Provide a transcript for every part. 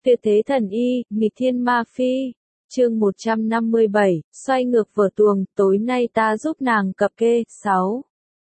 Tuyệt thế thần y, nghịch thiên ma phi. Chương 157, xoay ngược vở tuồng, tối nay ta giúp nàng cập kê. 6.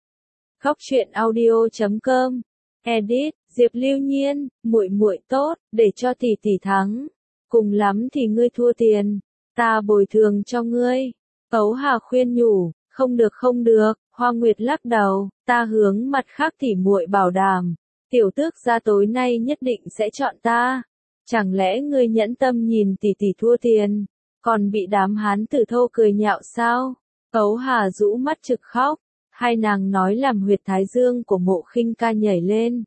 Khóc chuyện audio.com. Edit, Diệp Lưu Nhiên, muội muội tốt, để cho tỷ tỷ thắng. Cùng lắm thì ngươi thua tiền, ta bồi thường cho ngươi. Ấu Hà khuyên nhủ, không được, Hoa Nguyệt lắc đầu, ta hướng mặt khác tỉ muội bảo đảm, tiểu tước gia tối nay nhất định sẽ chọn ta. Chẳng lẽ ngươi nhẫn tâm nhìn tỷ tỷ thua tiền, còn bị đám hán tử thô cười nhạo sao? Ấu Hà rũ mắt trực khóc, hai nàng nói làm huyệt thái dương của Mộ Khinh Ca nhảy lên.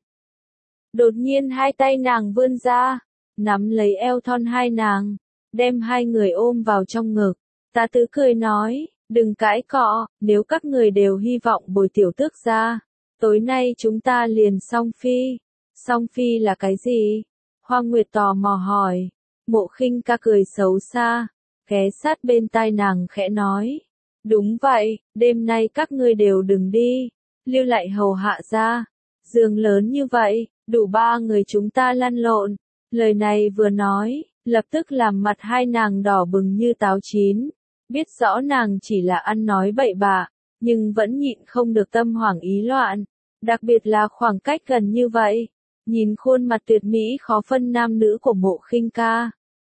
Đột nhiên hai tay nàng vươn ra, nắm lấy eo thon hai nàng, đem hai người ôm vào trong ngực. Ta tứ cười nói, đừng cãi cọ, nếu các người đều hy vọng bồi tiểu tước gia, tối nay chúng ta liền song phi. Song phi là cái gì? Hoa Nguyệt tò mò hỏi. Mộ Khinh Ca cười xấu xa, ghé sát bên tai nàng khẽ nói. Đúng vậy, đêm nay các ngươi đều đừng đi, lưu lại hầu hạ ra. Giường lớn như vậy, đủ ba người chúng ta lăn lộn. Lời này vừa nói, lập tức làm mặt hai nàng đỏ bừng như táo chín. Biết rõ nàng chỉ là ăn nói bậy bạ, nhưng vẫn nhịn không được tâm hoảng ý loạn. Đặc biệt là khoảng cách gần như vậy. Nhìn khuôn mặt tuyệt mỹ khó phân nam nữ của Mộ Khinh Ca.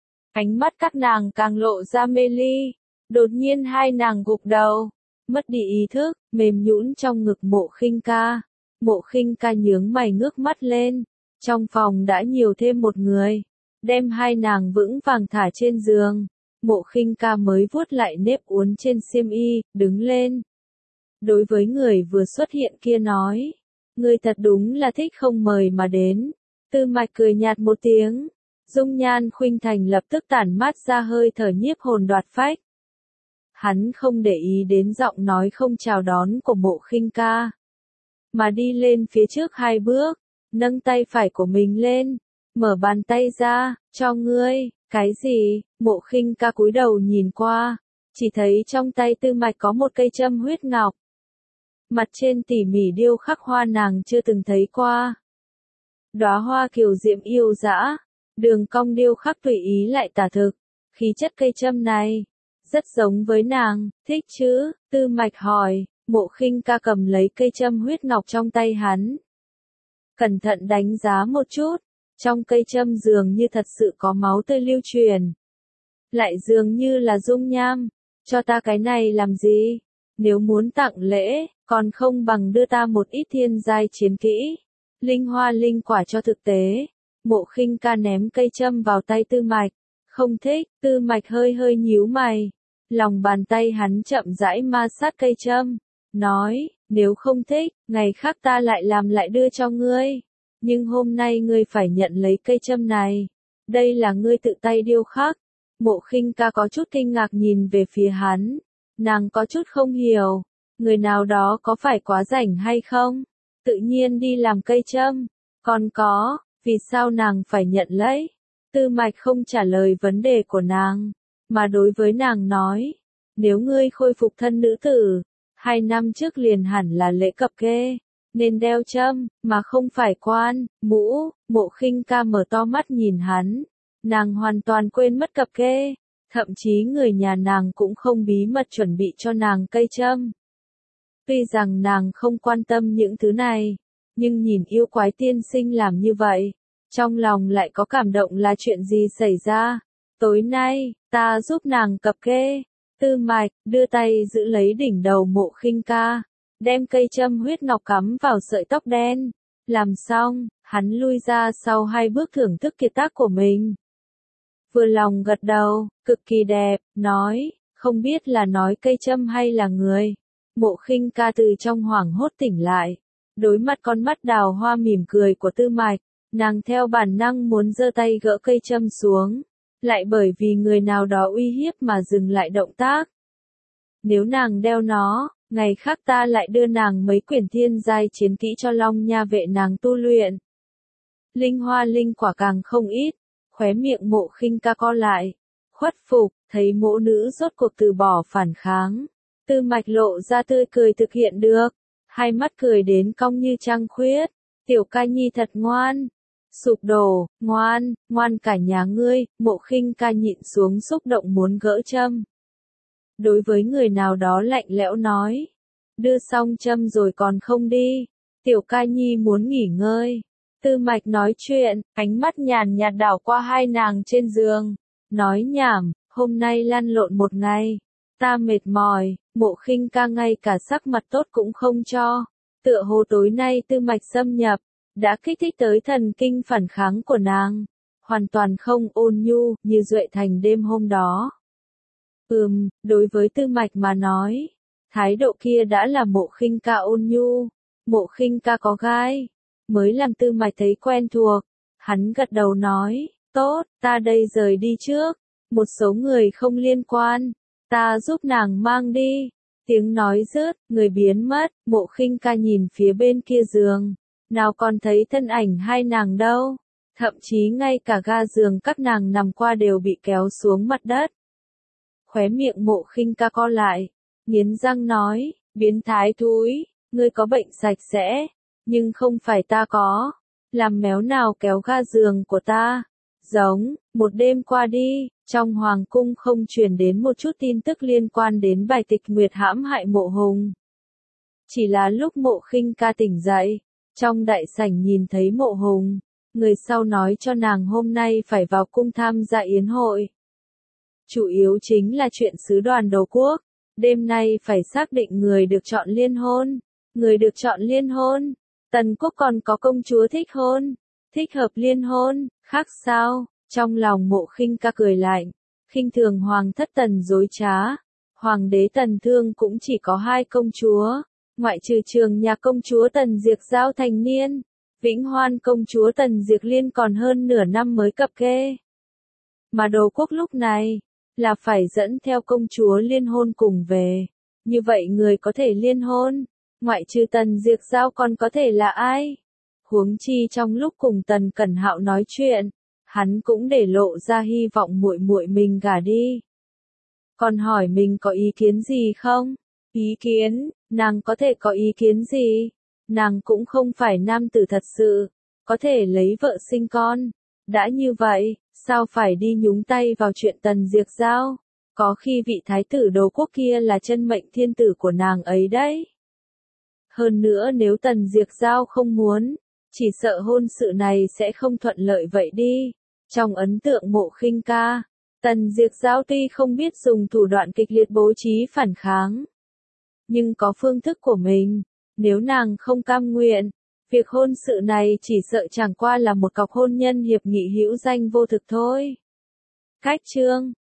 Ánh mắt các nàng càng lộ ra mê ly. Đột nhiên hai nàng gục đầu, mất đi ý thức, mềm nhũn trong ngực Mộ Khinh Ca. Mộ Khinh Ca nhướng mày ngước mắt lên. Trong phòng đã nhiều thêm một người. Đem hai nàng vững vàng thả trên giường. Mộ Khinh Ca mới vuốt lại nếp uốn trên xiêm y, đứng lên. Đối với người vừa xuất hiện kia nói. Ngươi thật đúng là thích không mời mà đến. Tư Mạch cười nhạt một tiếng. Dung nhan khuynh thành lập tức tản mát ra hơi thở nhiếp hồn đoạt phách. Hắn không để ý đến giọng nói không chào đón của Mộ Khinh Ca, mà đi lên phía trước hai bước, nâng tay phải của mình lên, mở bàn tay ra, cho ngươi. Cái gì? Mộ Khinh Ca cúi đầu nhìn qua, chỉ thấy trong tay Tư Mạch có một cây châm huyết ngọc. Mặt trên tỉ mỉ điêu khắc hoa nàng chưa từng thấy qua. Đóa hoa kiều diễm yêu dã, đường cong điêu khắc tùy ý lại tả thực. Khí chất cây châm này rất giống với nàng, thích chứ? Tư Mạch hỏi. Mộ Khinh Ca cầm lấy cây châm huyết ngọc trong tay hắn, cẩn thận đánh giá một chút. Trong cây châm dường như thật sự có máu tươi lưu truyền, lại dường như là dung nham. Cho ta cái này làm gì? Nếu muốn tặng lễ, còn không bằng đưa ta một ít thiên giai chiến kỹ, linh hoa linh quả cho thực tế. Mộ Khinh Ca ném cây châm vào tay Tư Mạch. Không thích. Tư Mạch hơi nhíu mày. Lòng bàn tay hắn chậm rãi ma sát cây châm, nói, nếu không thích, ngày khác ta lại làm lại đưa cho ngươi. Nhưng hôm nay ngươi phải nhận lấy cây châm này. Đây là ngươi tự tay điêu khắc. Mộ Khinh Ca có chút kinh ngạc nhìn về phía hắn. Nàng có chút không hiểu. Người nào đó có phải quá rảnh hay không? Tự nhiên đi làm cây châm. Còn có, vì sao nàng phải nhận lấy? Tư Mạch không trả lời vấn đề của nàng, mà đối với nàng nói. Nếu ngươi khôi phục thân nữ tử, 2 năm trước liền hẳn là lễ cập kê, nên đeo châm, mà không phải quan, mũ. Mộ Khinh Ca mở to mắt nhìn hắn. Nàng hoàn toàn quên mất cập kê. Thậm chí người nhà nàng cũng không bí mật chuẩn bị cho nàng cây châm. Tuy rằng nàng không quan tâm những thứ này, nhưng nhìn yêu quái tiên sinh làm như vậy, trong lòng lại có cảm động. Là chuyện gì xảy ra? Tối nay, ta giúp nàng cập kê. Tư Mạch đưa tay giữ lấy đỉnh đầu Mộ Khinh Ca, đem cây châm huyết ngọc cắm vào sợi tóc đen. Làm xong, hắn lui ra sau 2 bước thưởng thức kiệt tác của mình. Vừa lòng gật đầu, cực kỳ đẹp, nói, không biết là nói cây châm hay là người. Mộ Khinh Ca từ trong hoảng hốt tỉnh lại, đối mặt con mắt đào hoa mỉm cười của Tư Mạch, nàng theo bản năng muốn giơ tay gỡ cây châm xuống, lại bởi vì người nào đó uy hiếp mà dừng lại động tác. Nếu nàng đeo nó, ngày khác ta lại đưa nàng mấy quyển thiên giai chiến kỹ cho Long Nha vệ nàng tu luyện. Linh hoa linh quả càng không ít. Khóe miệng Mộ Khinh Ca co lại, khuất phục, thấy mỗ nữ rốt cuộc từ bỏ phản kháng. Tư Mạch lộ ra tươi cười thực hiện được, hai mắt cười đến cong như trăng khuyết. Tiểu ca nhi thật ngoan. Sụp đổ, ngoan, ngoan cả nhà ngươi, Mộ Khinh Ca nhịn xuống xúc động muốn gỡ châm. Đối với người nào đó lạnh lẽo nói, đưa xong châm rồi còn không đi, Tiểu Ca Nhi muốn nghỉ ngơi. Tư Mạch nói chuyện, ánh mắt nhàn nhạt đảo qua hai nàng trên giường, nói nhảm, hôm nay lăn lộn một ngày, ta mệt mỏi. Mộ Khinh Ca ngay cả sắc mặt tốt cũng không cho, tựa hồ tối nay Tư Mạch xâm nhập, đã kích thích tới thần kinh phản kháng của nàng, hoàn toàn không ôn nhu như Duệ Thành đêm hôm đó. Đối với Tư Mạch mà nói, thái độ kia đã là Mộ Khinh Ca ôn nhu, Mộ Khinh Ca có gai, mới làm Tư Mạch thấy quen thuộc. Hắn gật đầu nói, tốt, ta đây rời đi trước, một số người không liên quan, ta giúp nàng mang đi. Tiếng nói rớt, người biến mất, Mộ Khinh Ca nhìn phía bên kia giường, nào còn thấy thân ảnh hai nàng đâu, thậm chí ngay cả ga giường các nàng nằm qua đều bị kéo xuống mặt đất. Khóe miệng Mộ Khinh Ca co lại, nghiến răng nói, biến thái thúi, ngươi có bệnh sạch sẽ, nhưng không phải ta có, làm méo nào kéo ga giường của ta. Giống, một đêm qua đi, trong hoàng cung không truyền đến một chút tin tức liên quan đến bài tịch nguyệt hãm hại Mộ Hùng. Chỉ là lúc Mộ Khinh Ca tỉnh dậy, trong đại sảnh nhìn thấy Mộ Hùng, người sau nói cho nàng hôm nay phải vào cung tham gia yến hội. Chủ yếu chính là chuyện sứ đoàn Đồ Quốc, đêm nay phải xác định người được chọn liên hôn. Người được chọn liên hôn, Tần Quốc còn có công chúa thích hôn, thích hợp liên hôn, khác sao? Trong lòng Mộ Khinh Ca cười lạnh, khinh thường hoàng thất Tần dối trá. Hoàng đế Tần Thương cũng chỉ có 2 công chúa, ngoại trừ Trường nhà công chúa Tần Diệc Giao thành niên, Vĩnh Hoan công chúa Tần Diệc Liên còn hơn nửa năm mới cập kê. Mà Đồ Quốc lúc này, là phải dẫn theo công chúa liên hôn cùng về. Như vậy người có thể liên hôn, ngoại trừ Tần Diệc Giao còn có thể là ai? Huống chi trong lúc cùng Tần Cẩn Hạo nói chuyện, hắn cũng để lộ ra hy vọng muội muội mình gả đi. Còn hỏi mình có ý kiến gì không? Ý kiến, nàng có thể có ý kiến gì? Nàng cũng không phải nam tử thật sự, có thể lấy vợ sinh con. Đã như vậy, sao phải đi nhúng tay vào chuyện Tần Diệc Giao? Có khi vị thái tử Đồ Quốc kia là chân mệnh thiên tử của nàng ấy đấy. Hơn nữa nếu Tần Diệc Giao không muốn, chỉ sợ hôn sự này sẽ không thuận lợi vậy đi. Trong ấn tượng Mộ Khinh Ca, Tần Diệc Giao tuy không biết dùng thủ đoạn kịch liệt bố trí phản kháng, nhưng có phương thức của mình, nếu nàng không cam nguyện, việc hôn sự này chỉ sợ chẳng qua là một cọc hôn nhân hiệp nghị hữu danh vô thực thôi. Cách chương